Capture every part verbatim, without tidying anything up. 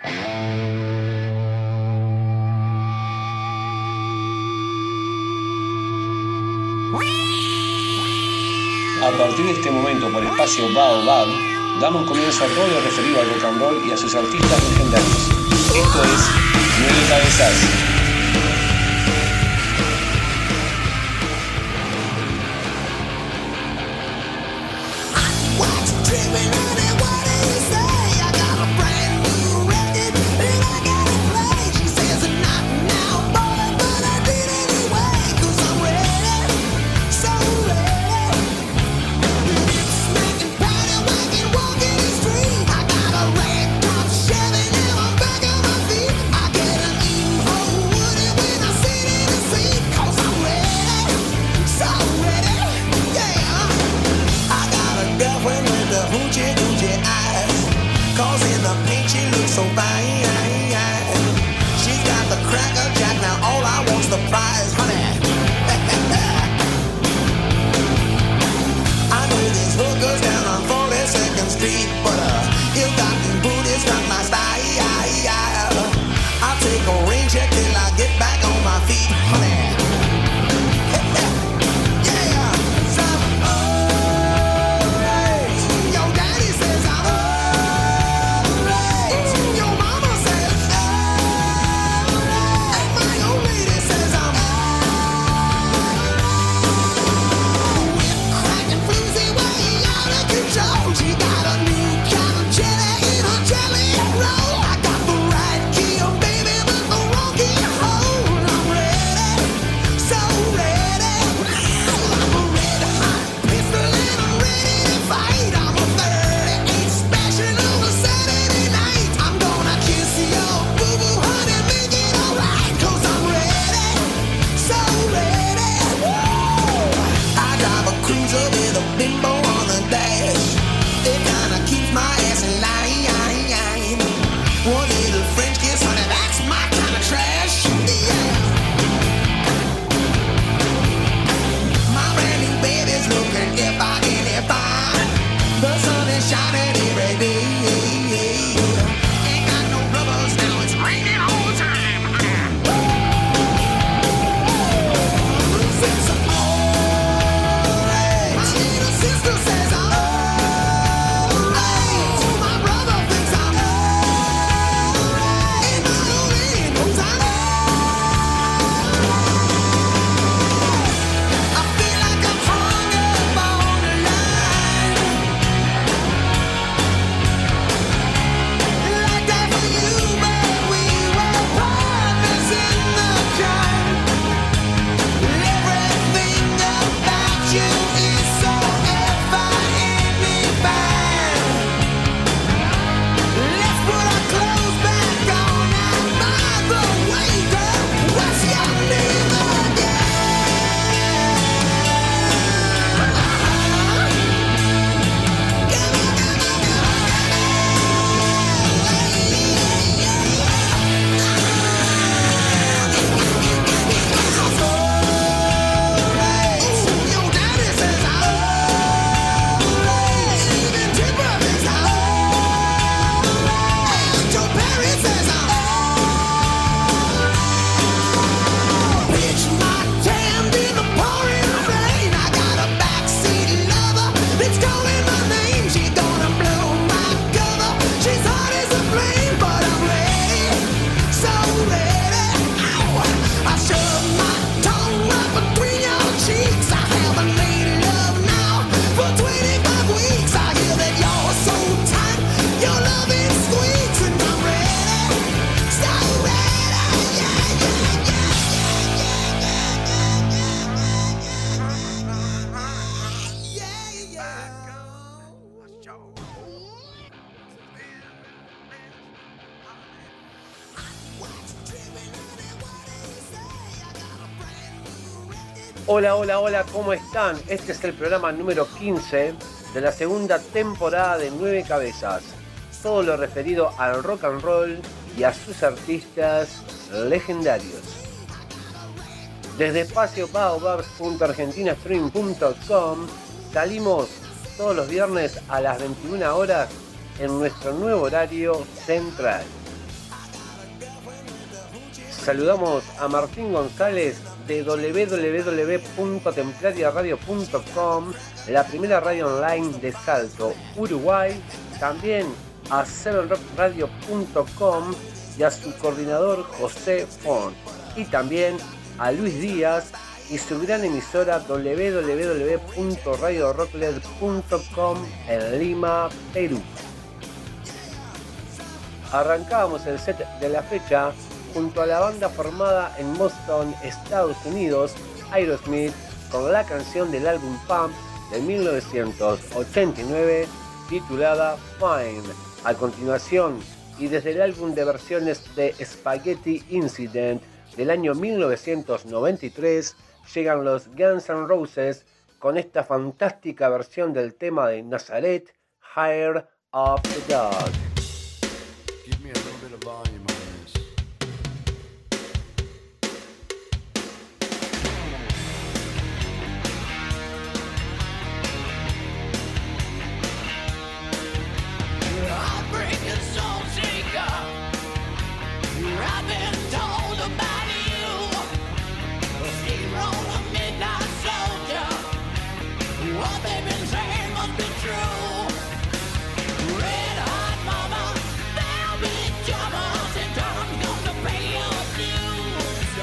A partir de este momento, por espacio Baobab, damos comienzo a todo lo referido al rock and roll y a sus artistas legendarios. Esto es Nueve Cabezas. Hola, hola, hola, ¿cómo están? Este es el programa número quince de la segunda temporada de Nueve Cabezas. Todo lo referido al rock and roll y a sus artistas legendarios. Desde espacio baobabs punto argentina stream punto com salimos todos los viernes a las veintiuna horas en nuestro nuevo horario central. Saludamos a Martín González de doble u doble u doble u punto templaria radio punto com, la primera radio online de Salto, Uruguay. También a seven rock radio punto com y a su coordinador José Font. Y también a Luis Díaz y su gran emisora doble u doble u doble u punto radio rocklet punto com en Lima, Perú. Arrancábamos el set de la fecha junto a la banda formada en Boston, Estados Unidos, Aerosmith, con la canción del álbum Pump de mil novecientos ochenta y nueve titulada Fine. A continuación, y desde el álbum de versiones de Spaghetti Incident del año mil novecientos noventa y tres, llegan los Guns N' Roses con esta fantástica versión del tema de Nazareth, Hair of the Dog. Give me a little bit of volume on this. I'll bring a soul shaker. I've been told about you. Steamroller, midnight soldier. What they've been saying must be true. Red hot mama, velvet jumpers, and time's gonna pay your dues.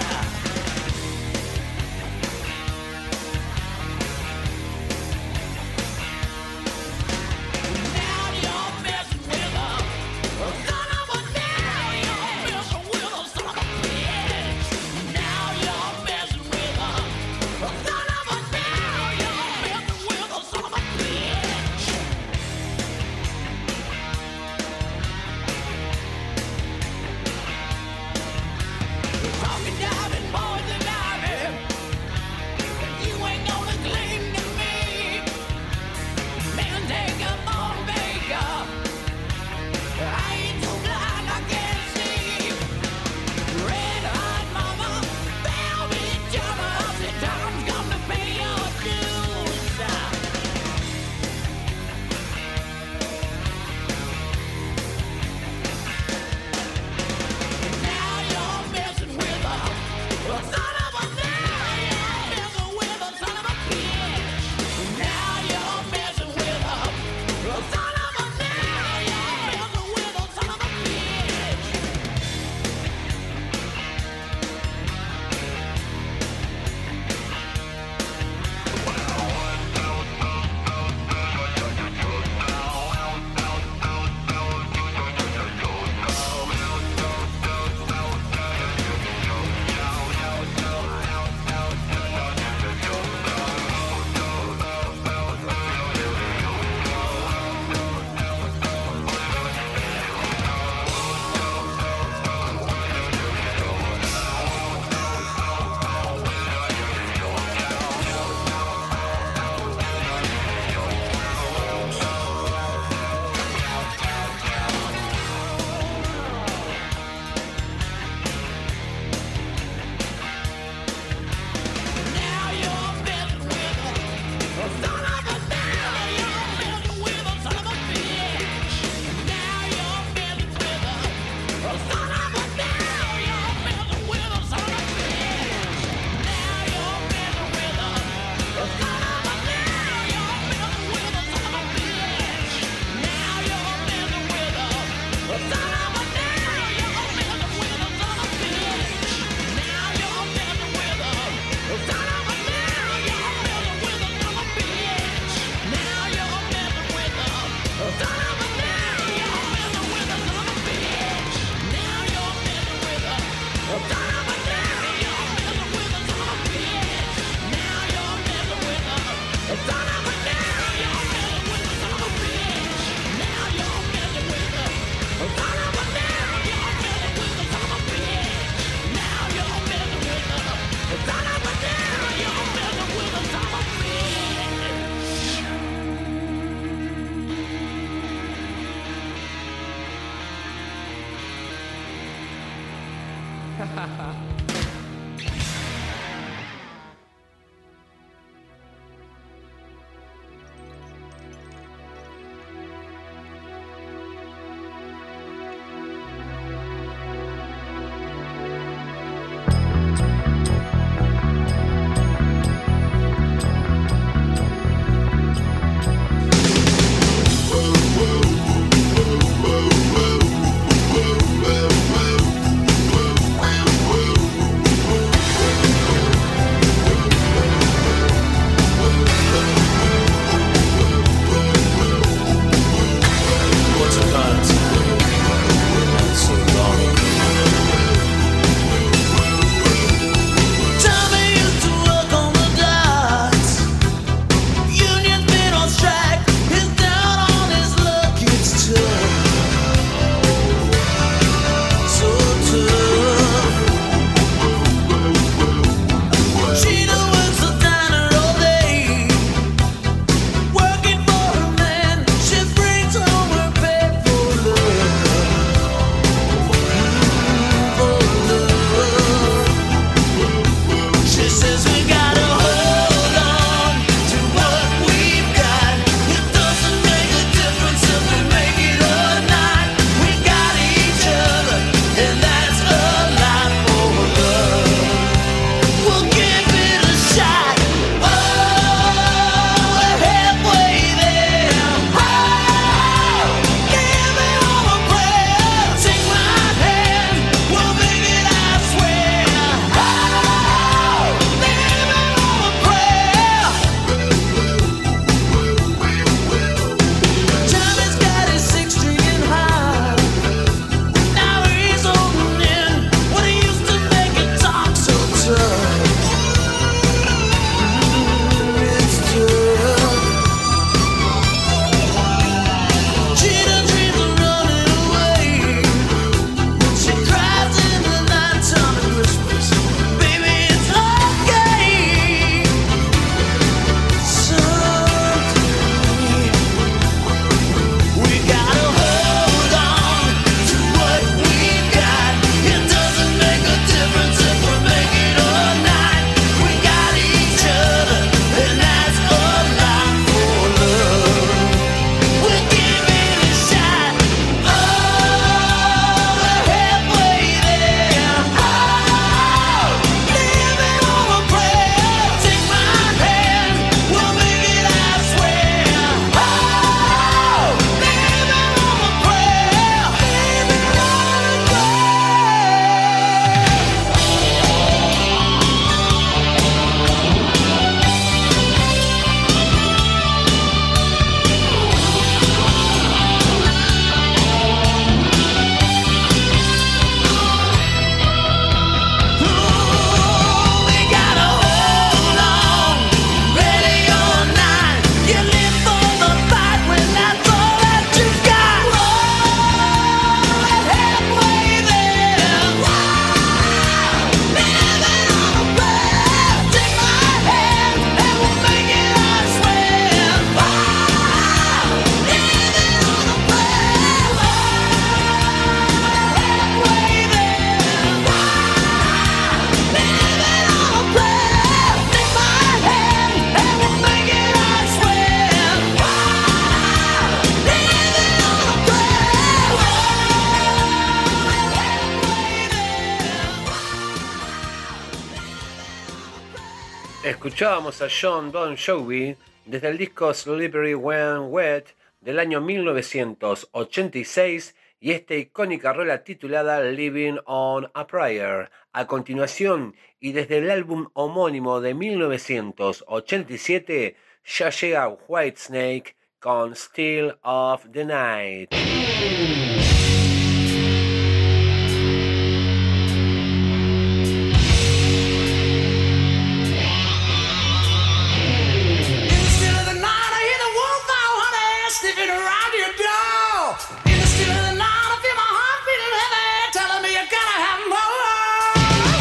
Now you're messing with a son of a now you're messing with a son of a bitch. Now you're messing with a son of a now you're messing with a son of a bitch. Talking diving, poison ivy. You ain't gonna cling to me. Man, take a ball maker. I ain't so blind I can't see. Red hot mama, velvet jumpers, and time's gonna pay your dues. Now you're messing with a son of a now you're messing with a son of a bitch. Now you're messing with a son of a now you're messing with a son of a bitch. Now you're messing with a son of a now you're messing with a son of a bitch. Now you're messing with a son of a now you're messing with a son of a bitch. Now you're messing with a son of a now you're messing with a son of a bitch. Now you're messing with a son of a now you're messing with a son of a bitch. Now you're messing with a son of a now you're messing with a son of a bitch. Now you're messing with a son of a now you're messing with a son of a bitch. Now you're messing with a son of a now you're messing with a son of a bitch. Now you're messing with a son of a now you're messing with a son of a bitch. Now you're messing with a son of a now you're messing with a son of a bitch. Now you're messing with a son of a now you're messing with a son of a bitch. Escuchábamos a John Bon Jovi desde el disco Slippery When Wet del año mil novecientos ochenta y seis y esta icónica rola titulada Living on a Prayer. A continuación, y desde el álbum homónimo de mil novecientos ochenta y siete, ya llega Whitesnake con Still of the Night. Sniffing around your door. In the still of the night, I feel my heart beating heavy, telling me you gotta have more.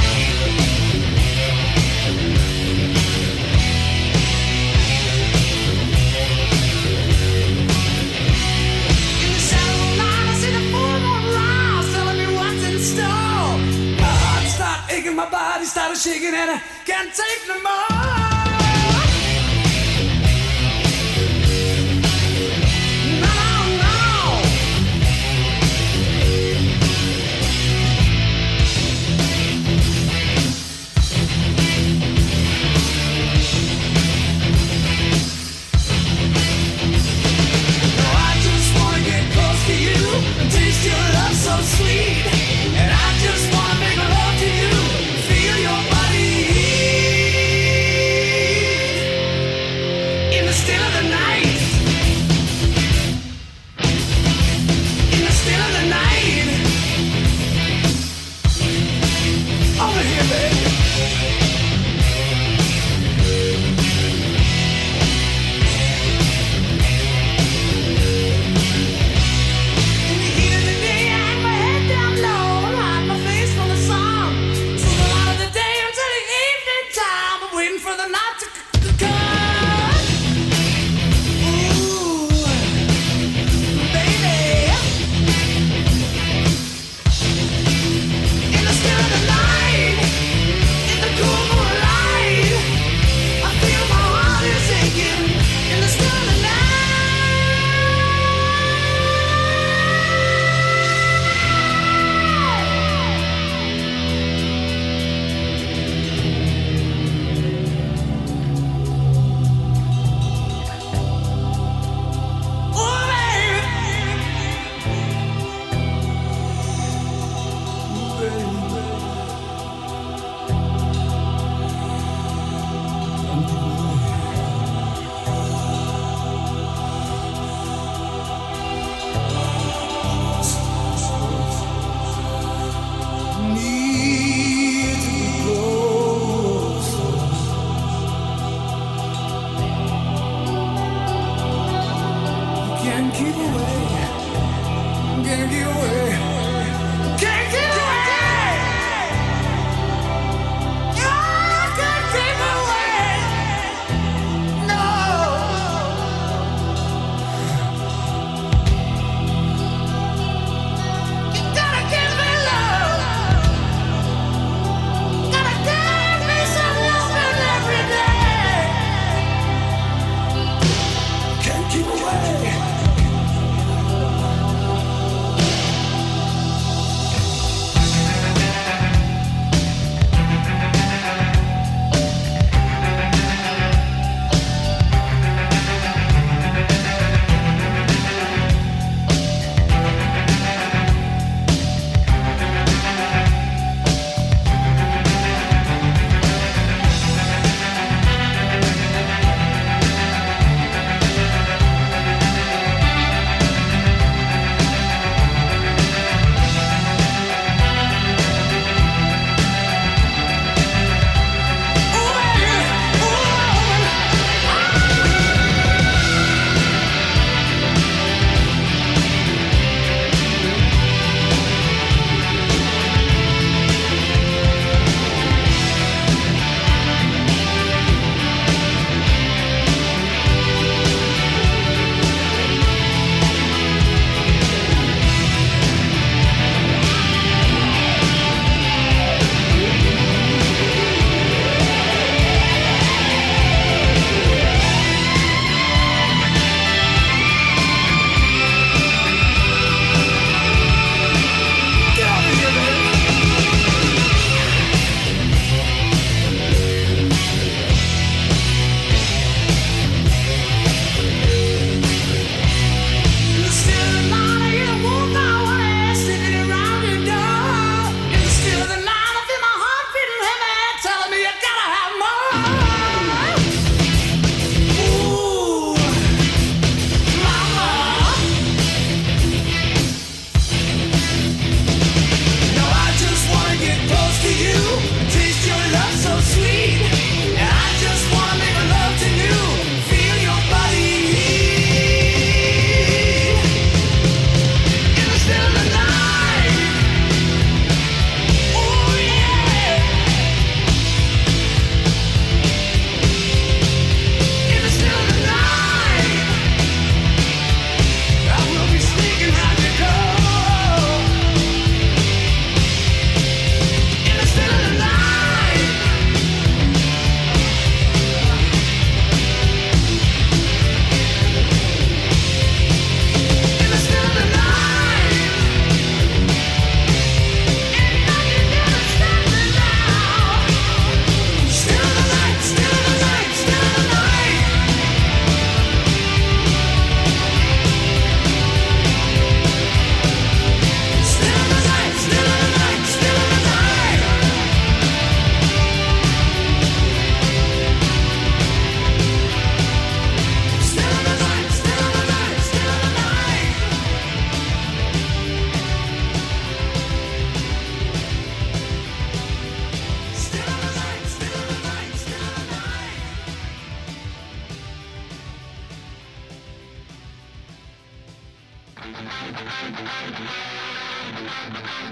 In the shadow of the night, I see the full moon rise, telling me what's in store. My heart started aching, my body started shaking, and I can't take no more. Taste your love so sweet, and I just wanna make love to you, feel your body.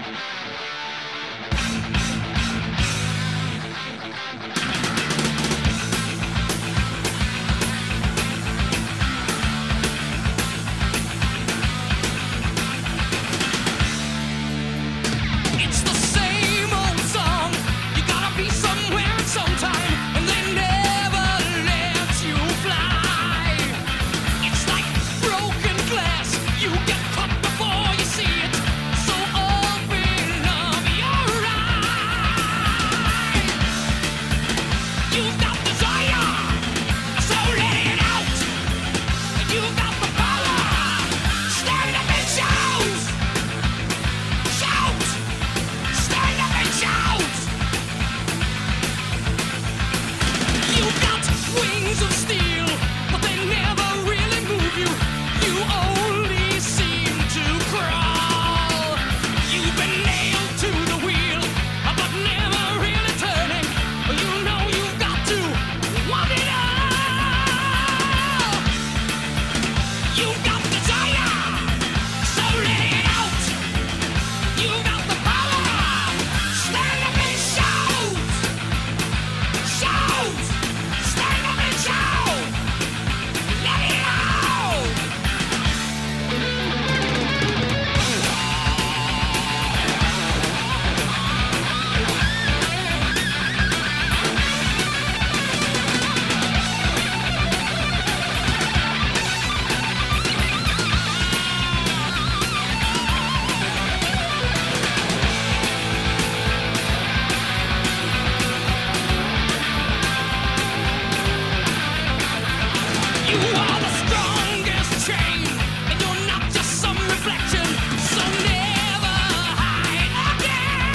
It's the same old song. You gotta be somewhere at some time, and they never let you fly. It's like broken glass. You get cut before you see it. So open up your eyes. You've got desire, so let it out. You've got the power. Stand up and shout. Shout! Stand up and shout! You've got wings of steel, but they never really move you. You only seem to crawl. You've been nailed to the wheel, but never really turning. You know you've got to want it all. You've got desire, so let it out. You've got the power. Stand up and shout. Shout. Stand up and shout. Let it out. You are the strongest chain, and you're not just some reflection. So never hide again.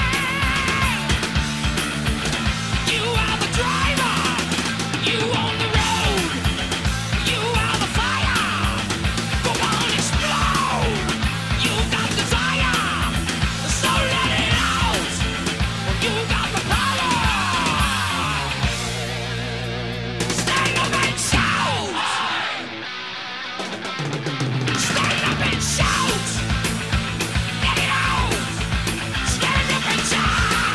You are the driver. You own the road. You are the fire. Go on, explode. You've got desire, so let it out. You got the power. Stand up and shout. Stand up and shout. Let it out. Stand up and shout.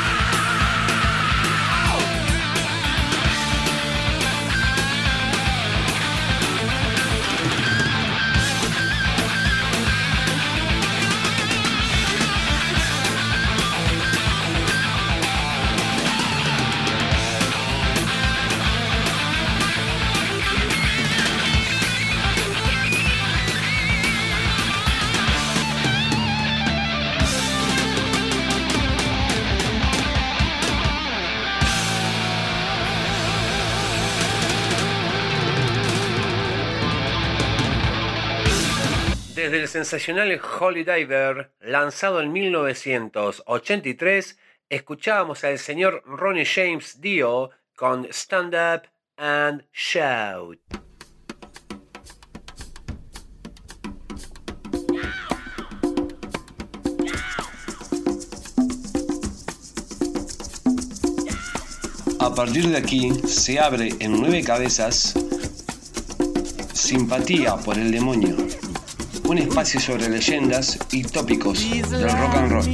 Desde el sensacional Holy Diver, lanzado en mil novecientos ochenta y tres, escuchábamos al señor Ronnie James Dio con Stand Up and Shout. A partir de aquí se abre en Nueve Cabezas Simpatía por el Demonio, un espacio sobre leyendas y tópicos del rock and roll.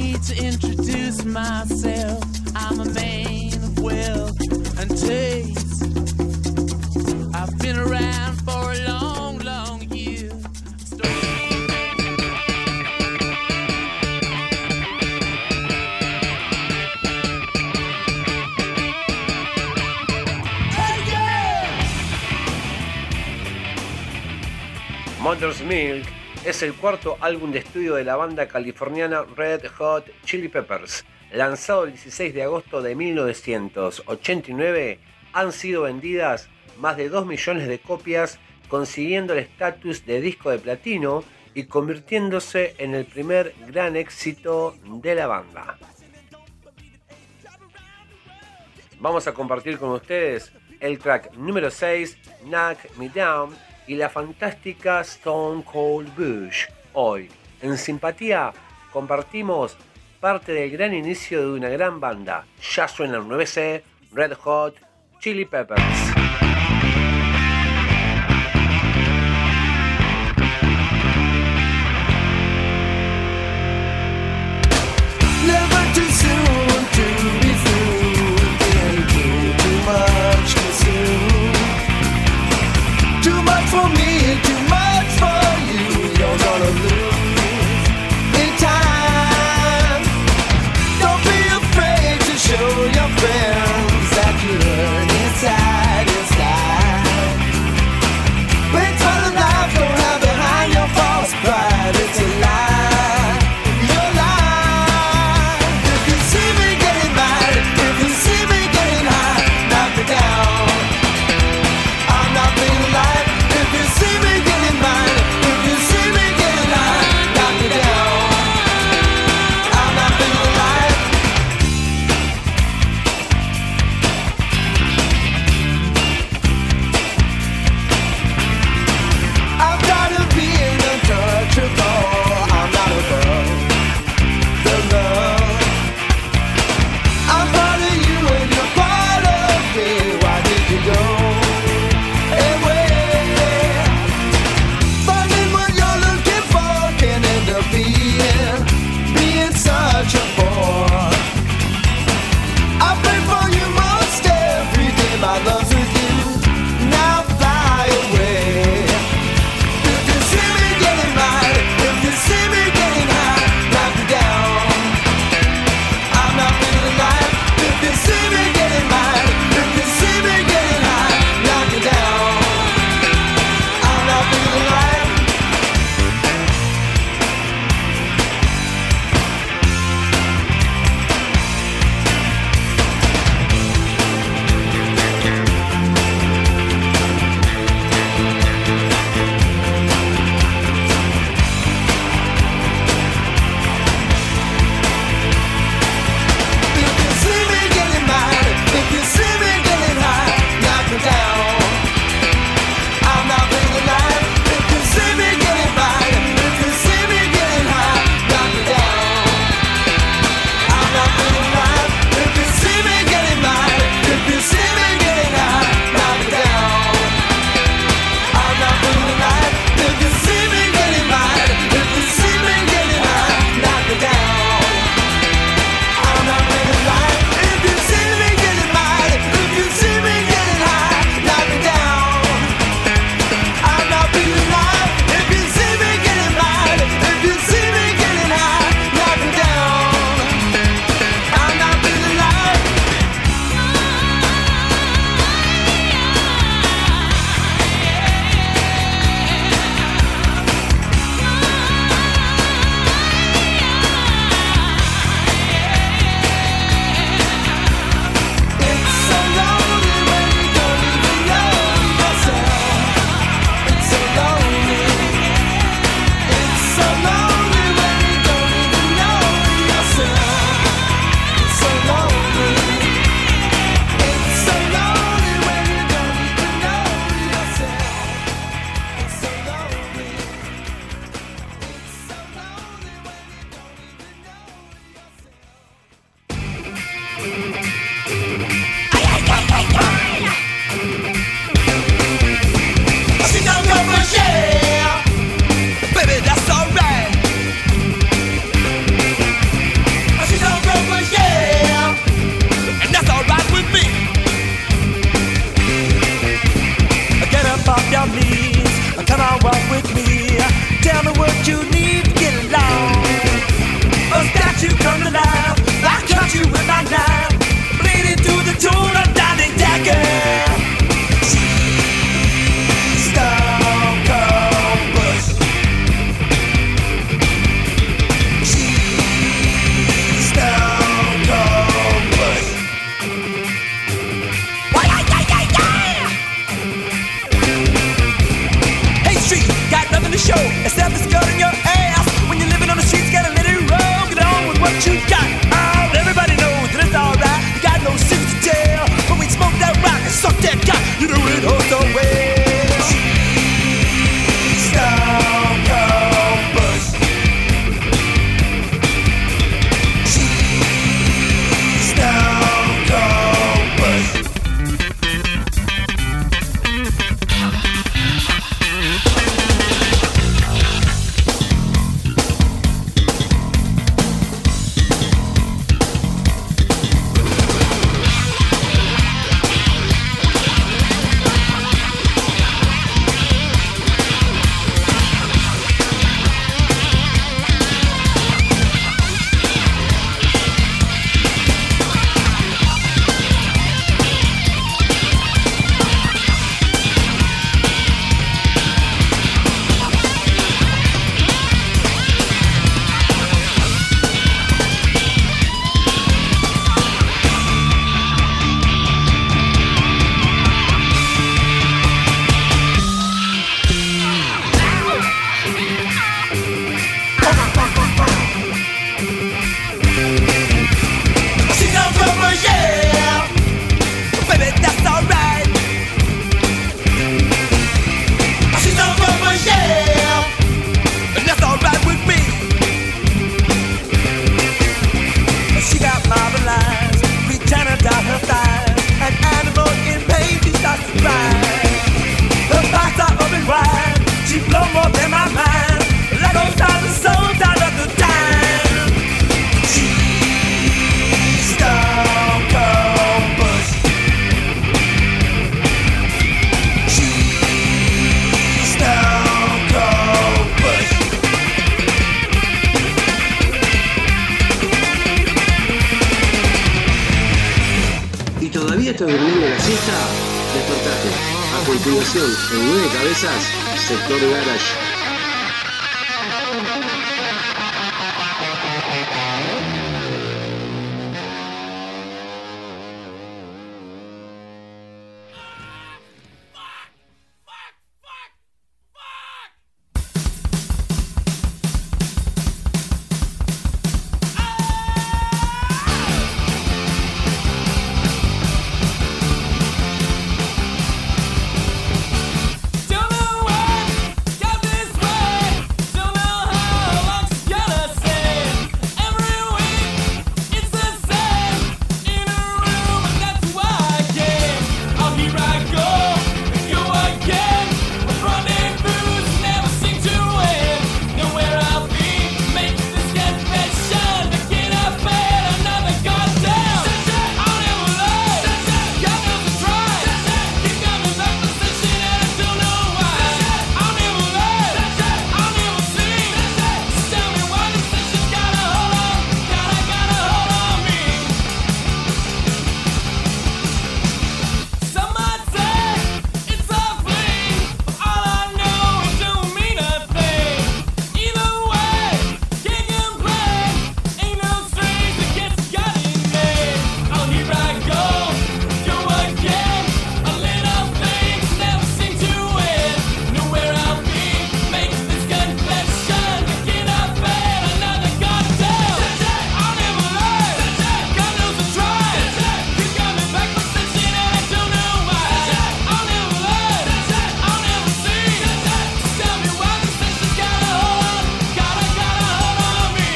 Mother's Milk es el cuarto álbum de estudio de la banda californiana Red Hot Chili Peppers. Lanzado el dieciséis de agosto de mil novecientos ochenta y nueve, han sido vendidas más de dos millones de copias, consiguiendo el estatus de disco de platino y convirtiéndose en el primer gran éxito de la banda. Vamos a compartir con ustedes el track número seis, Knock Me Down, y la fantástica Stone Cold Bush. Hoy, en Simpatía, compartimos parte del gran inicio de una gran banda. Ya suena el nueve C, Red Hot Chili Peppers. Knock fiesta? Despertate. A continuación, en nueve cabezas, Sector Garage. Don't know why, got this way. Don't know how long she's gonna stay. Every week it's the same. In a room, and that's why I came. Oh, here I go, go again. With rendezvous, never seem to win. Know where I'll be, make this confession. Picking up at another goddamn. I'll never lie, God knows I tried. Keep coming back to this shit and I don't know why. I'll never lie, I'll never see. Just tell me why this shit's got a hold on, got a, got a hold on me. Some might say it's a fling, but all I know it don't mean a thing. Either way, can't complain. Ain't no strings that gets got in me. Oh, here I go, go again. A little things never seem to win. Know where I'll be, make this confession. Picking up at another goddamn. I'll never lie, God knows I tried. Keep coming back for this shit and I don't know why. I'll never lie, I'll never see. Just tell me why this shit's got a hold on, got a, got a hold on me.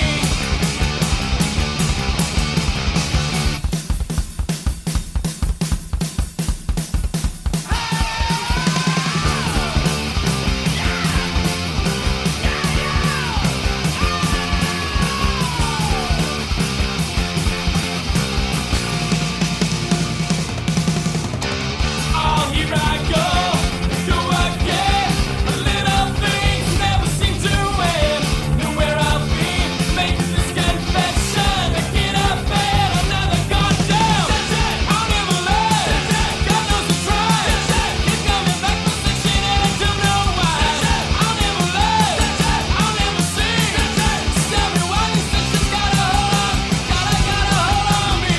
Oh, here I go, go again. A little things never seem to win. Know where I'll be, make this confession. Picking up at another goddamn. I'll never lie, God knows I tried. Keep coming back for this shit and I don't know why. I'll never lie, I'll never see. Just tell me why this shit's got a hold on, got a, got a hold on me.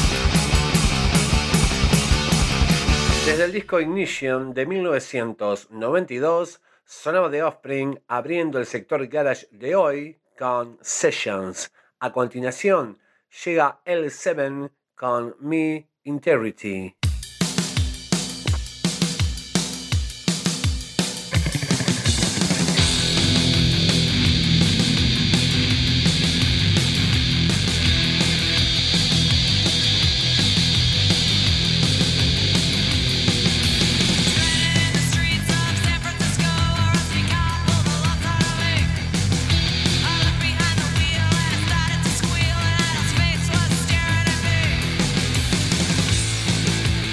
Desde el disco Ignition de mil novecientos noventa y dos sonaba The Offspring abriendo el sector garage de hoy con Sessions. A continuación llega L siete con Me Integrity. In the streets of San Francisco, a rusty car pulled alongside me. I looked behind the wheel and it started to squeal, and Adam's face was staring at me.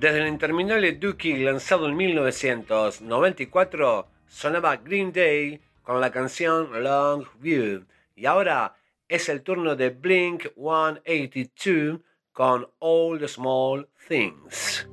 Desde el interminable Dookie, lanzado en mil novecientos noventa y cuatro, sonaba Green Day con la canción Long View. Y ahora es el turno de Blink ciento ochenta y dos con All the Small Things.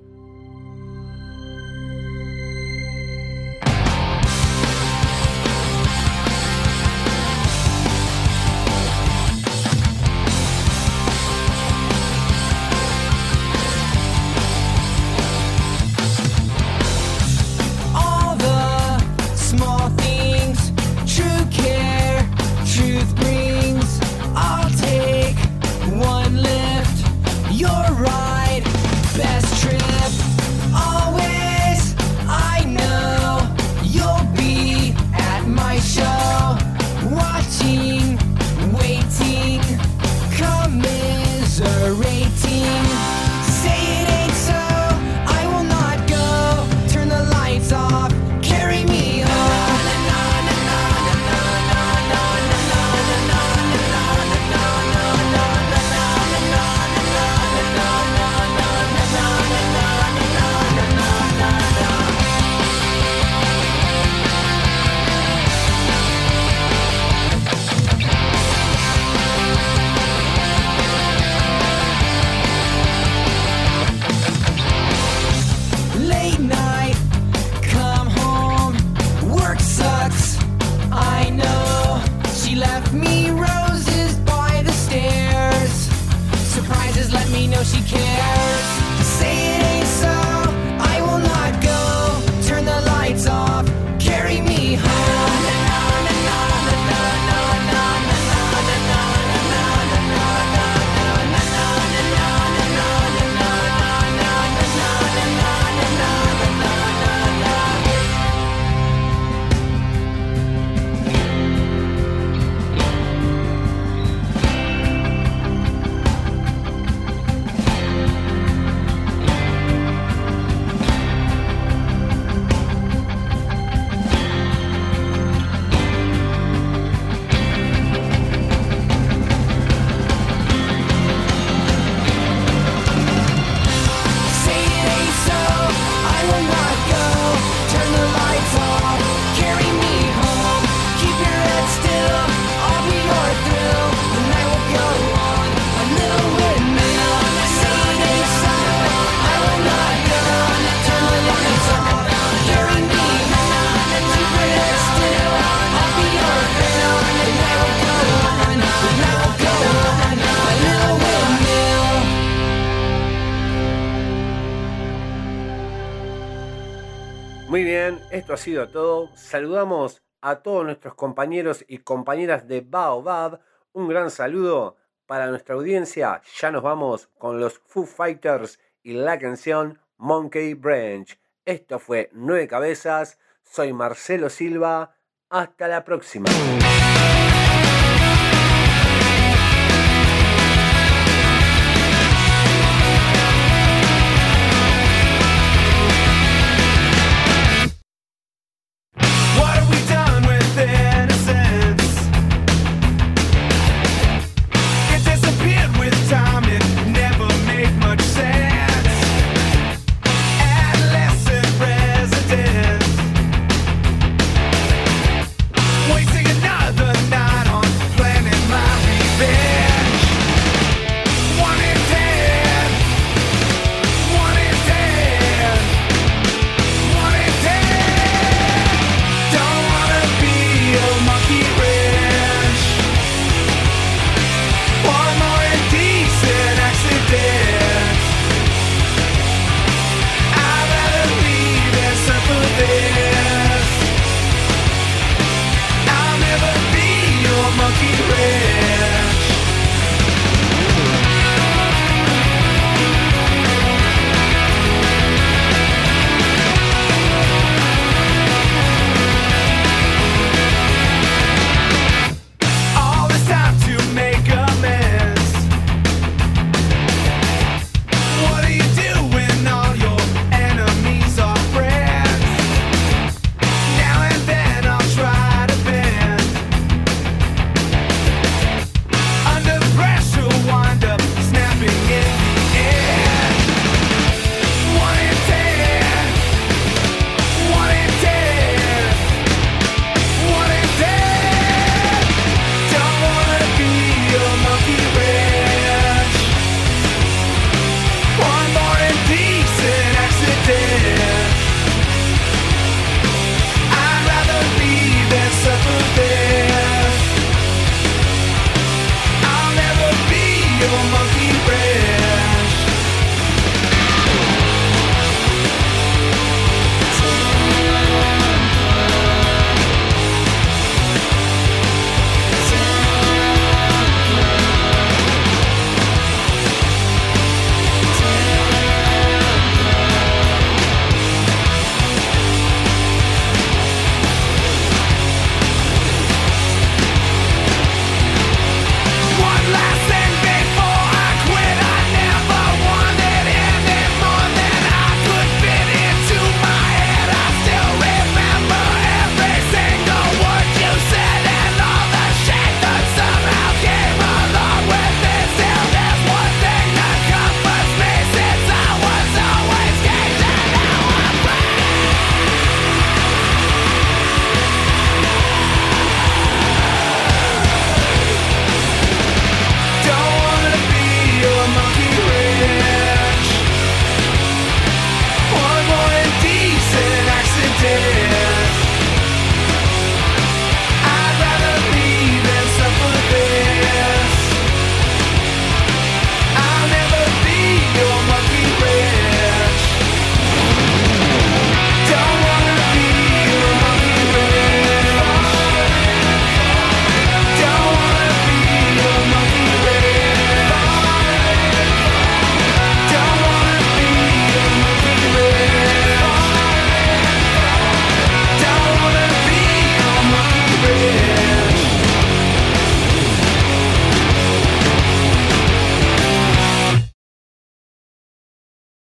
All the small things, true care, truth brings. I'll take one lift, you're right, best trip. Always, I know you'll be at my show, watching, waiting, commiserating. Say it ain't so, I will not go. Turn the lights off, carry me home. Late night, come home, work sucks, I know. She left me roses by the stairs. Surprises let me know she cares. Say it ain't so, I will not go. Turn the lights off, carry me home. Say it ain't so, I will not go. Turn the lights off, carry me home. Keep your head still, I'll be your thrill. The night will go on, a little windmill. Say it ain't so, I will not go. Turn the lights off, carry me home. Keep your head still, I'll be your thrill. The night will go on, the night will go on, a little windmill. Muy bien, esto ha sido todo. Saludamos a todos nuestros compañeros y compañeras de Baobab. Un gran saludo para nuestra audiencia. Ya nos vamos con los Foo Fighters y la canción Monkey Branch. Esto fue Nueve Cabezas. Soy Marcelo Silva. Hasta la próxima.